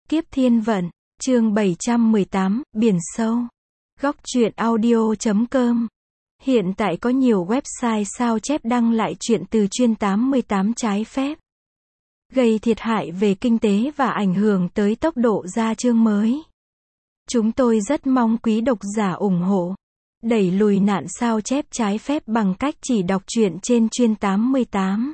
Kiếp Thiên Vận, chương 718, Biển Sâu. Góc truyện audio.com. Hiện tại có nhiều website sao chép đăng lại truyện từ chuyên 88 trái phép, gây thiệt hại về kinh tế và ảnh hưởng tới tốc độ ra chương mới. Chúng tôi rất mong quý độc giả ủng hộ, đẩy lùi nạn sao chép trái phép bằng cách chỉ đọc truyện trên chuyên 88.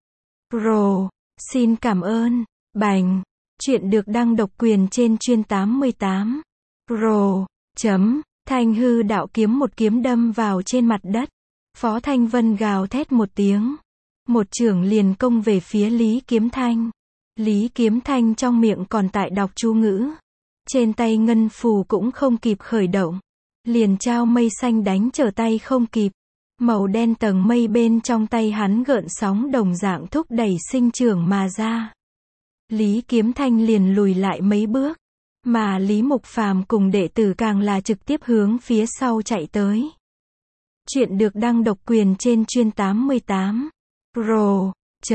Pro. Xin cảm ơn. Bành. Truyện được đăng độc quyền trên chuyên 88. Pro. Thanh hư đạo kiếm một kiếm đâm vào trên mặt đất. Phó Thanh Vân gào thét một tiếng. Một chưởng liền công về phía Lý Kiếm Thanh. Lý Kiếm Thanh trong miệng còn tại đọc chú ngữ. Trên tay ngân phù cũng không kịp khởi động. Liền trao mây xanh đánh trở tay không kịp. Màu đen tầng mây bên trong tay hắn gợn sóng đồng dạng thúc đẩy sinh trưởng mà ra. Lý Kiếm Thanh liền lùi lại mấy bước. Mà Lý Mục Phàm cùng đệ tử càng là trực tiếp hướng phía sau chạy tới. Chuyện được đăng độc quyền trên chuyên 88. Pro.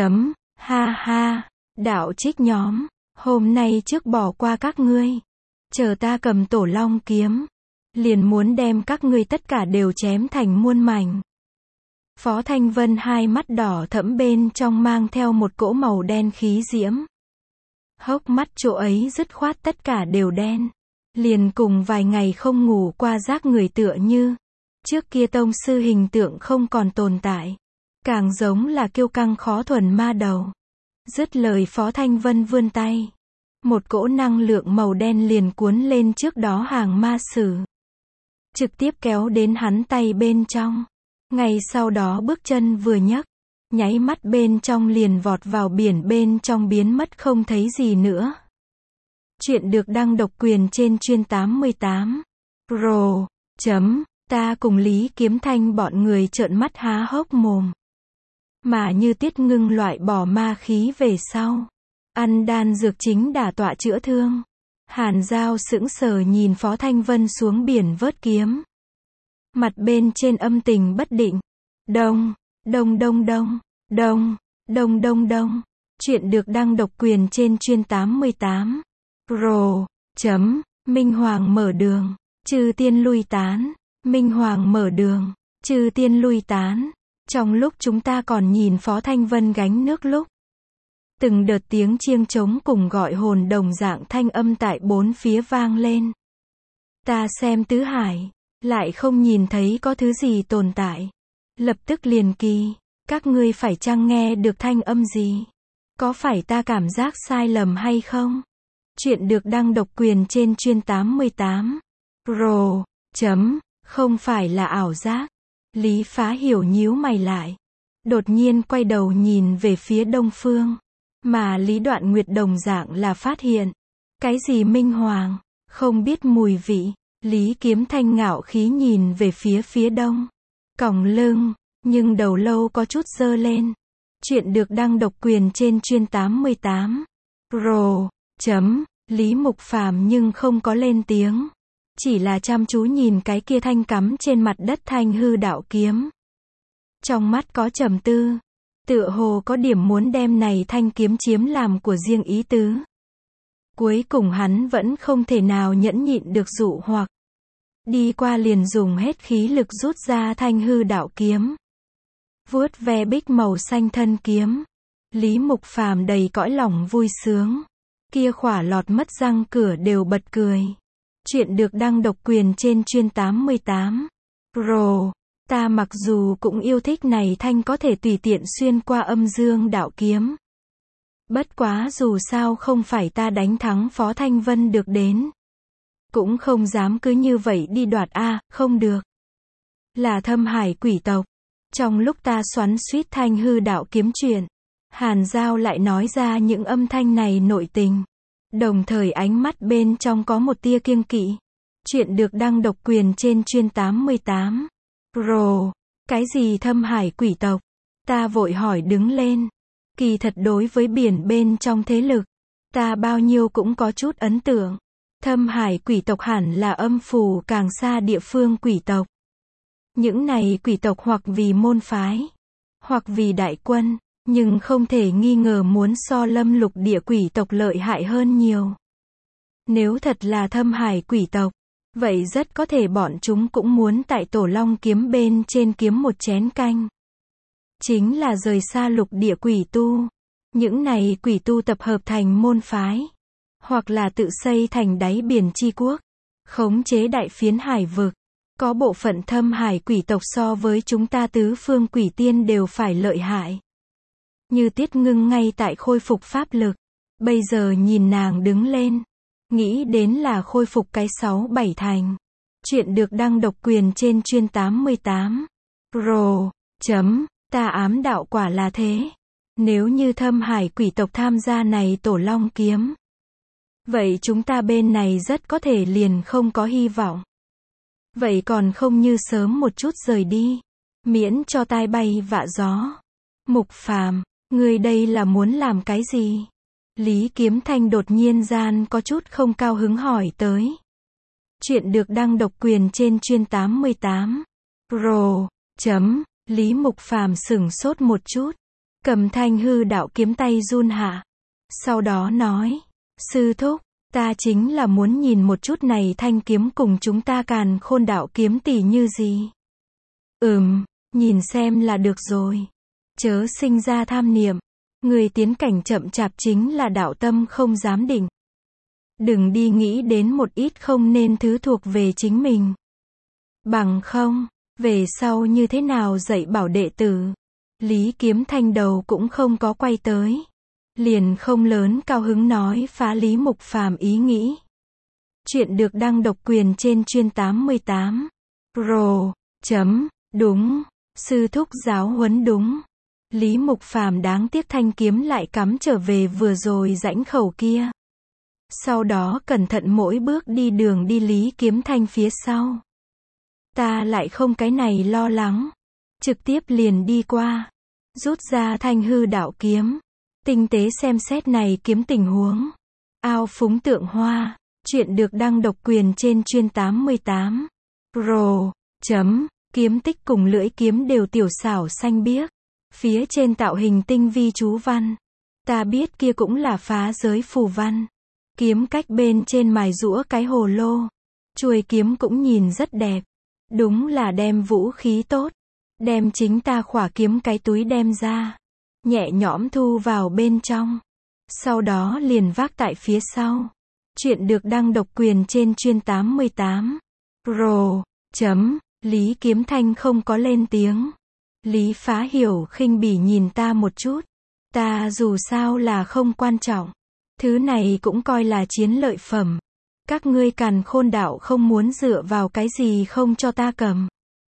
Ha ha. Đạo trích nhóm. Hôm nay trước bỏ qua các ngươi. Chờ ta cầm tổ long kiếm. Liền muốn đem các ngươi tất cả đều chém thành muôn mảnh. Phó Thanh Vân hai mắt đỏ thẫm bên trong mang theo một cỗ màu đen khí diễm. Hốc mắt chỗ ấy dứt khoát tất cả đều đen. Liền cùng vài ngày không ngủ qua rác người tựa như. Trước kia tông sư hình tượng không còn tồn tại. Càng giống là kiêu căng khó thuần ma đầu. Dứt lời Phó Thanh Vân vươn tay. Một cỗ năng lượng màu đen liền cuốn lên trước đó hàng ma sử. Trực tiếp kéo đến hắn tay bên trong. Ngay sau đó bước chân vừa nhấc. Nháy mắt bên trong liền vọt vào biển bên trong biến mất không thấy gì nữa. Chuyện được đăng độc quyền trên chuyên 88. Pro. Ta cùng Lý Kiếm Thanh bọn người trợn mắt há hốc mồm. Mà như Tiết Ngưng loại bỏ ma khí về sau. Ăn đan dược chính đả tọa chữa thương. Hàn Giao sững sờ nhìn Phó Thanh Vân xuống biển vớt kiếm. Mặt bên trên âm tình bất định. Đông. Chuyện được đăng độc quyền trên chuyên 88. Pro. Minh Hoàng mở đường. Chư tiên lui tán. Minh Hoàng mở đường. Chư tiên lui tán. Trong lúc chúng ta còn nhìn Phó Thanh Vân gánh nước lúc. Từng đợt tiếng chiêng trống cùng gọi hồn đồng dạng thanh âm tại bốn phía vang lên. Ta xem tứ hải. Lại không nhìn thấy có thứ gì tồn tại. Lập tức liền kỳ. Các ngươi phải chăng nghe được thanh âm gì? Có phải ta cảm giác sai lầm hay không? Chuyện được đăng độc quyền trên chuyên 88. Pro. Không phải là ảo giác. Lý Phá Hiểu nhíu mày lại. Đột nhiên quay đầu nhìn về phía đông phương. Mà Lý Đoạn Nguyệt đồng dạng là phát hiện. Cái gì Minh Hoàng? Không biết mùi vị. Lý Kiếm Thanh ngạo khí nhìn về phía đông. Còng lưng. Nhưng đầu lâu có chút dơ lên. Chuyện được đăng độc quyền trên chuyên 88. Pro. Lý Mục Phàm nhưng không có lên tiếng. Chỉ là chăm chú nhìn cái kia thanh cắm trên mặt đất thanh hư đạo kiếm. Trong mắt có trầm tư. Tựa hồ có điểm muốn đem này thanh kiếm chiếm làm của riêng ý tứ. Cuối cùng hắn vẫn không thể nào nhẫn nhịn được dụ hoặc. Đi qua liền dùng hết khí lực rút ra thanh hư đạo kiếm. Vuốt ve bích màu xanh thân kiếm. Lý Mục Phàm đầy cõi lòng vui sướng. Kia khỏa lọt mất răng cửa đều bật cười. Chuyện được đăng độc quyền trên chuyên 88. Pro. Ta mặc dù cũng yêu thích này thanh có thể tùy tiện xuyên qua âm dương đạo kiếm. Bất quá dù sao không phải ta đánh thắng Phó Thanh Vân được đến. Cũng không dám cứ như vậy đi đoạt không được. Là Thâm Hải quỷ tộc. Trong lúc ta xoắn xuýt thanh hư đạo kiếm chuyện, Hàn Giao lại nói ra những âm thanh này nội tình. Đồng thời ánh mắt bên trong có một tia kiêng kỵ. Chuyện được đăng độc quyền trên chuyên 88. Pro. Cái gì Thâm Hải quỷ tộc? Ta vội hỏi đứng lên. Kỳ thật đối với biển bên trong thế lực, ta bao nhiêu cũng có chút ấn tượng. Thâm Hải quỷ tộc hẳn là âm phủ càng xa địa phương quỷ tộc. Những này quỷ tộc hoặc vì môn phái, hoặc vì đại quân, nhưng không thể nghi ngờ muốn so Lâm Lục địa quỷ tộc lợi hại hơn nhiều. Nếu thật là thâm hải quỷ tộc, vậy rất có thể bọn chúng cũng muốn tại Tổ Long kiếm bên trên kiếm một chén canh. Chính là rời xa lục địa quỷ tu. Những này quỷ tu tập hợp thành môn phái, hoặc là tự xây thành đáy biển chi quốc, khống chế đại phiến hải vực. Có bộ phận thâm hải quỷ tộc so với chúng ta tứ phương quỷ tiên đều phải lợi hại. Như Tiết Ngưng ngay tại khôi phục pháp lực. Bây giờ nhìn nàng đứng lên, nghĩ đến là khôi phục cái 6-7 thành. Chuyện được đăng độc quyền trên chuyên 88. Pro. Ta ám đạo quả là thế. Nếu như thâm hải quỷ tộc tham gia này Tổ Long kiếm, vậy chúng ta bên này rất có thể liền không có hy vọng. Vậy còn không như sớm một chút rời đi, miễn cho tai bay vạ gió. Mục Phàm, ngươi đây là muốn làm cái gì? Lý Kiếm Thanh đột nhiên gian có chút không cao hứng hỏi tới. Chuyện được đăng độc quyền trên chuyên 88. Pro. Lý Mục Phàm sửng sốt một chút, cầm Thanh hư đạo kiếm tay run hạ. Sau đó nói, sư thúc, ta chính là muốn nhìn một chút này thanh kiếm cùng chúng ta Càn Khôn đạo kiếm tỷ như gì. Nhìn xem là được rồi. Chớ sinh ra tham niệm. Người tiến cảnh chậm chạp chính là đạo tâm không dám định. Đừng đi nghĩ đến một ít không nên thứ thuộc về chính mình. Bằng không, về sau như thế nào dạy bảo đệ tử. Lý Kiếm Thanh đầu cũng không có quay tới. Liền không lớn cao hứng nói phá Lý Mục Phàm ý nghĩ. Chuyện được đăng độc quyền trên chuyên 88. Pro. Đúng. Sư thúc giáo huấn đúng. Lý Mục Phàm đáng tiếc thanh kiếm lại cắm trở về vừa rồi rãnh khẩu kia. Sau đó cẩn thận mỗi bước đi đường đi Lý Kiếm Thanh phía sau. Ta lại không cái này lo lắng. Trực tiếp liền đi qua. Rút ra thanh hư đạo kiếm. Tinh tế xem xét này kiếm tình huống. Ao phúng tượng hoa. Chuyện được đăng độc quyền trên chuyên 88. Pro. Kiếm tích cùng lưỡi kiếm đều tiểu xảo xanh biếc. Phía trên tạo hình tinh vi chú văn. Ta biết kia cũng là phá giới phù văn. Kiếm cách bên trên mài rũa cái hồ lô. Chuôi kiếm cũng nhìn rất đẹp. Đúng là đem vũ khí tốt. Đem chính ta khỏa kiếm cái túi đem ra. Nhẹ nhõm thu vào bên trong. Sau đó liền vác tại phía sau. Chuyện được đăng độc quyền trên chuyên 88. Pro. Lý Kiếm Thanh không có lên tiếng. Lý Phá Hiểu khinh bỉ nhìn ta một chút. Ta dù sao là không quan trọng. Thứ này cũng coi là chiến lợi phẩm. Các ngươi Càn Khôn đạo không muốn dựa vào cái gì không cho ta cầm.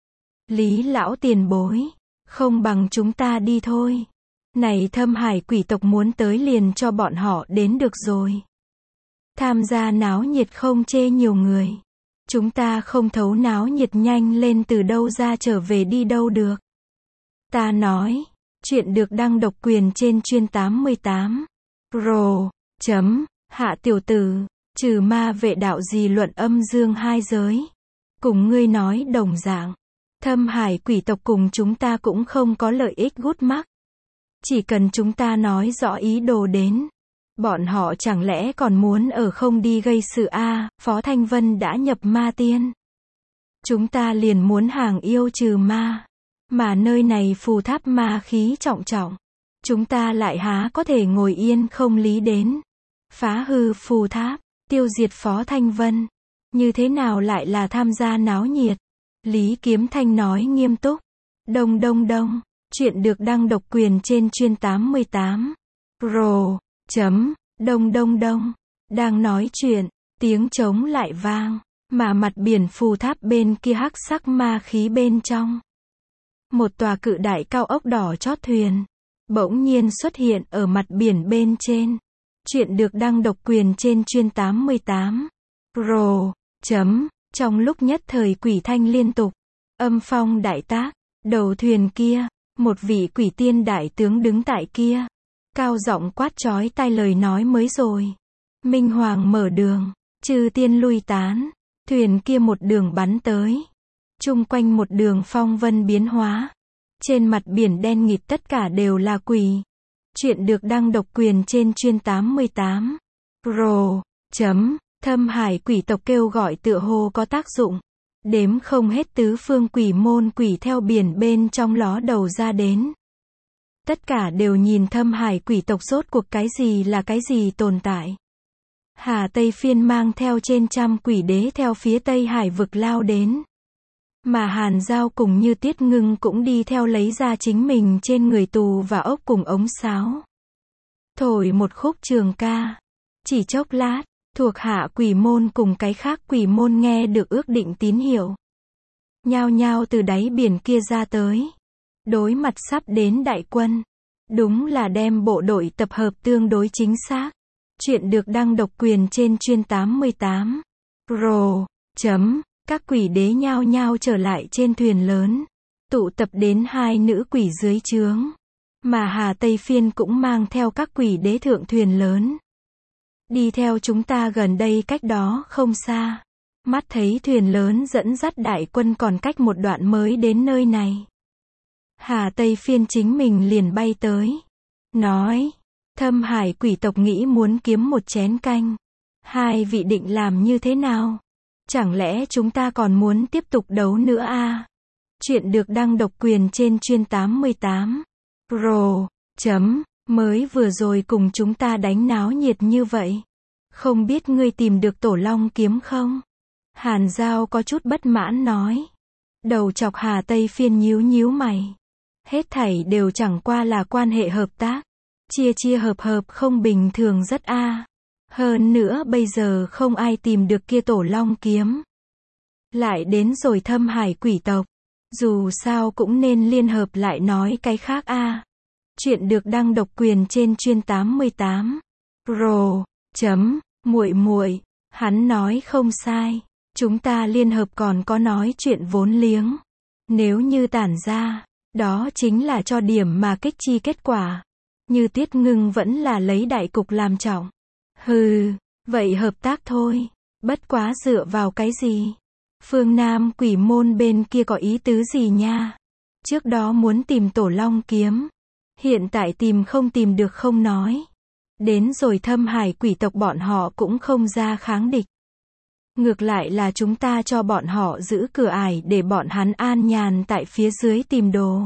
Lý lão tiền bối. Không bằng chúng ta đi thôi. Này thâm hải quỷ tộc muốn tới liền cho bọn họ đến được rồi. Tham gia náo nhiệt không chê nhiều người. Chúng ta không thấu náo nhiệt nhanh lên từ đâu ra trở về đi đâu được. Ta nói. Chuyện được đăng độc quyền trên chuyên 88. Pro. Hạ tiểu tử. Trừ ma vệ đạo gì luận âm dương hai giới. Cùng ngươi nói đồng dạng. Thâm hải quỷ tộc cùng chúng ta cũng không có lợi ích gút mắc. Chỉ cần chúng ta nói rõ ý đồ đến. Bọn họ chẳng lẽ còn muốn ở không đi gây sự a? Phó Thanh Vân đã nhập ma tiên. Chúng ta liền muốn hàng yêu trừ ma. Mà nơi này phù tháp ma khí trọng trọng. Chúng ta lại há có thể ngồi yên không lý đến. Phá hư phù tháp, tiêu diệt Phó Thanh Vân. Như thế nào lại là tham gia náo nhiệt? Lý Kiếm Thanh nói nghiêm túc. Đông. Chuyện được đăng độc quyền trên chuyên 88. Pro. Đông. Đang nói chuyện, tiếng trống lại vang. Mà mặt biển phù tháp bên kia hắc sắc ma khí bên trong. Một tòa cự đại cao ốc đỏ chót thuyền. Bỗng nhiên xuất hiện ở mặt biển bên trên. Chuyện được đăng độc quyền trên chuyên 88. Pro. Trong lúc nhất thời quỷ thanh liên tục. Âm phong đại tác. Đầu thuyền kia. Một vị quỷ tiên đại tướng đứng tại kia. Cao giọng quát chói tai lời nói mới rồi. Minh Hoàng mở đường. Chư tiên lui tán. Thuyền kia một đường bắn tới. Chung quanh một đường phong vân biến hóa. Trên mặt biển đen nghịt tất cả đều là quỷ. Chuyện được đăng độc quyền trên chuyên 88. Pro. Thâm Hải quỷ tộc kêu gọi tựa hồ có tác dụng. Đếm không hết tứ phương quỷ môn quỷ theo biển bên trong ló đầu ra đến. Tất cả đều nhìn Thâm Hải quỷ tộc rốt cuộc cái gì là cái gì tồn tại. Hà Tây Phiên mang theo trên trăm quỷ đế theo phía Tây Hải vực lao đến. Mà Hàn Giao cùng Như Tiết Ngưng cũng đi theo lấy ra chính mình trên người tù và ốc cùng ống sáo. Thổi một khúc trường ca. Chỉ chốc lát, thuộc hạ quỷ môn cùng cái khác quỷ môn nghe được ước định tín hiệu. Nhao nhao từ đáy biển kia ra tới. Đối mặt sắp đến đại quân. Đúng là đem bộ đội tập hợp tương đối chính xác. Chuyện được đăng độc quyền trên chuyên 88. Pro. Các quỷ đế nhao nhao trở lại trên thuyền lớn. Tụ tập đến hai nữ quỷ dưới trướng. Mà Hà Tây Phiên cũng mang theo các quỷ đế thượng thuyền lớn. Đi theo chúng ta gần đây cách đó không xa. Mắt thấy thuyền lớn dẫn dắt đại quân còn cách một đoạn mới đến nơi này. Hà Tây Phiên chính mình liền bay tới. Nói. Thâm Hải quỷ tộc nghĩ muốn kiếm một chén canh. Hai vị định làm như thế nào? Chẳng lẽ chúng ta còn muốn tiếp tục đấu nữa à? Chuyện được đăng độc quyền trên chuyên 88. Pro. Mới vừa rồi cùng chúng ta đánh náo nhiệt như vậy. Không biết ngươi tìm được Tổ Long kiếm không? Hàn Giao có chút bất mãn nói. Đầu chọc Hà Tây Phiên nhíu nhíu mày. Hết thảy đều chẳng qua là quan hệ hợp tác. Chia hợp không bình thường rất a. Hơn nữa bây giờ không ai tìm được kia Tổ Long kiếm. Lại đến rồi Thâm Hải quỷ tộc. Dù sao cũng nên liên hợp lại nói cái khác a. Chuyện được đăng độc quyền trên chuyên 88. Pro. Muội, hắn nói không sai. Chúng ta liên hợp còn có nói chuyện vốn liếng. Nếu như tản ra, đó chính là cho điểm mà kích chi kết quả. Như Tiết Ngưng vẫn là lấy đại cục làm trọng. Hừ, vậy hợp tác thôi. Bất quá dựa vào cái gì? Phương Nam quỷ môn bên kia có ý tứ gì nha? Trước đó muốn tìm Tổ Long kiếm. Hiện tại tìm không tìm được không nói. Đến rồi Thâm Hải quỷ tộc bọn họ cũng không ra kháng địch. Ngược lại là chúng ta cho bọn họ giữ cửa ải để bọn hắn an nhàn tại phía dưới tìm đồ.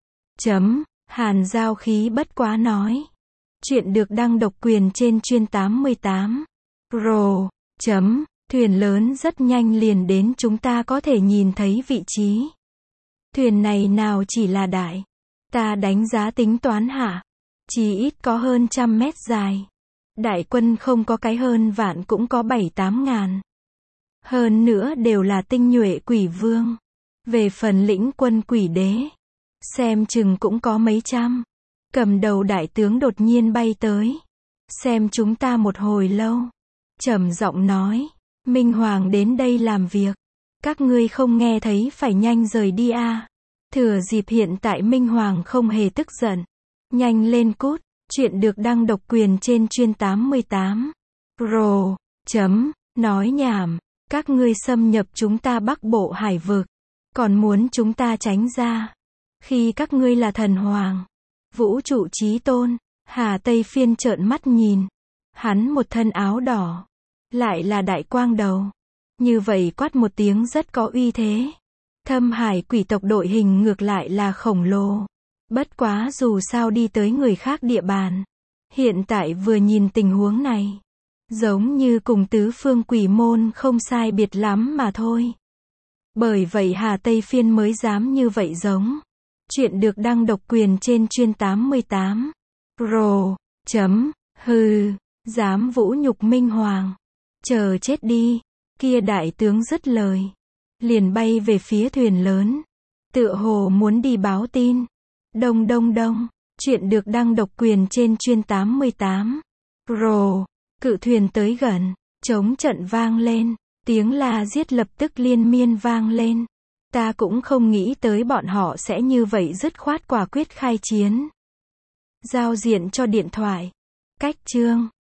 Hàn Giao khí bất quá nói. Chuyện được đăng độc quyền trên chuyên 88. Pro. Thuyền lớn rất nhanh liền đến chúng ta có thể nhìn thấy vị trí. Thuyền này nào chỉ là đại. Ta đánh giá tính toán hả? Chỉ ít có hơn 100 mét dài. Đại quân không có cái hơn vạn cũng có 7-8 ngàn. Hơn nữa đều là tinh nhuệ quỷ vương. Về phần lĩnh quân quỷ đế. Xem chừng cũng có mấy trăm. Cầm đầu đại tướng đột nhiên bay tới. Xem chúng ta một hồi lâu. Trầm giọng nói. Minh Hoàng đến đây làm việc. Các ngươi không nghe thấy phải nhanh rời đi à. Thừa dịp hiện tại Minh Hoàng không hề tức giận. Nhanh lên cút. Chuyện được đăng độc quyền trên chuyên 88. Pro. Nói nhảm. Các ngươi xâm nhập chúng ta Bắc Bộ Hải vực. Còn muốn chúng ta tránh ra. Khi các ngươi là thần hoàng. Vũ trụ chí tôn. Hà Tây Phiên trợn mắt nhìn. Hắn một thân áo đỏ. Lại là đại quang đầu. Như vậy quát một tiếng rất có uy thế. Thâm Hải quỷ tộc đội hình ngược lại là khổng lồ. Bất quá dù sao đi tới người khác địa bàn. Hiện tại vừa nhìn tình huống này. Giống như cùng tứ phương quỷ môn không sai biệt lắm mà thôi. Bởi vậy Hà Tây Phiên mới dám như vậy giống. Chuyện được đăng độc quyền trên chuyên 88. Pro. Hừ. Dám vũ nhục Minh Hoàng. Chờ chết đi. Kia đại tướng dứt lời. Liền bay về phía thuyền lớn. Tựa hồ muốn đi báo tin. Đông. Chuyện được đăng độc quyền trên chuyên 88. Pro. Cự thuyền tới gần. Chống trận vang lên. Tiếng la giết lập tức liên miên vang lên. Ta cũng không nghĩ tới bọn họ sẽ như vậy dứt khoát quả quyết khai chiến. Giao diện cho điện thoại. Cách chương.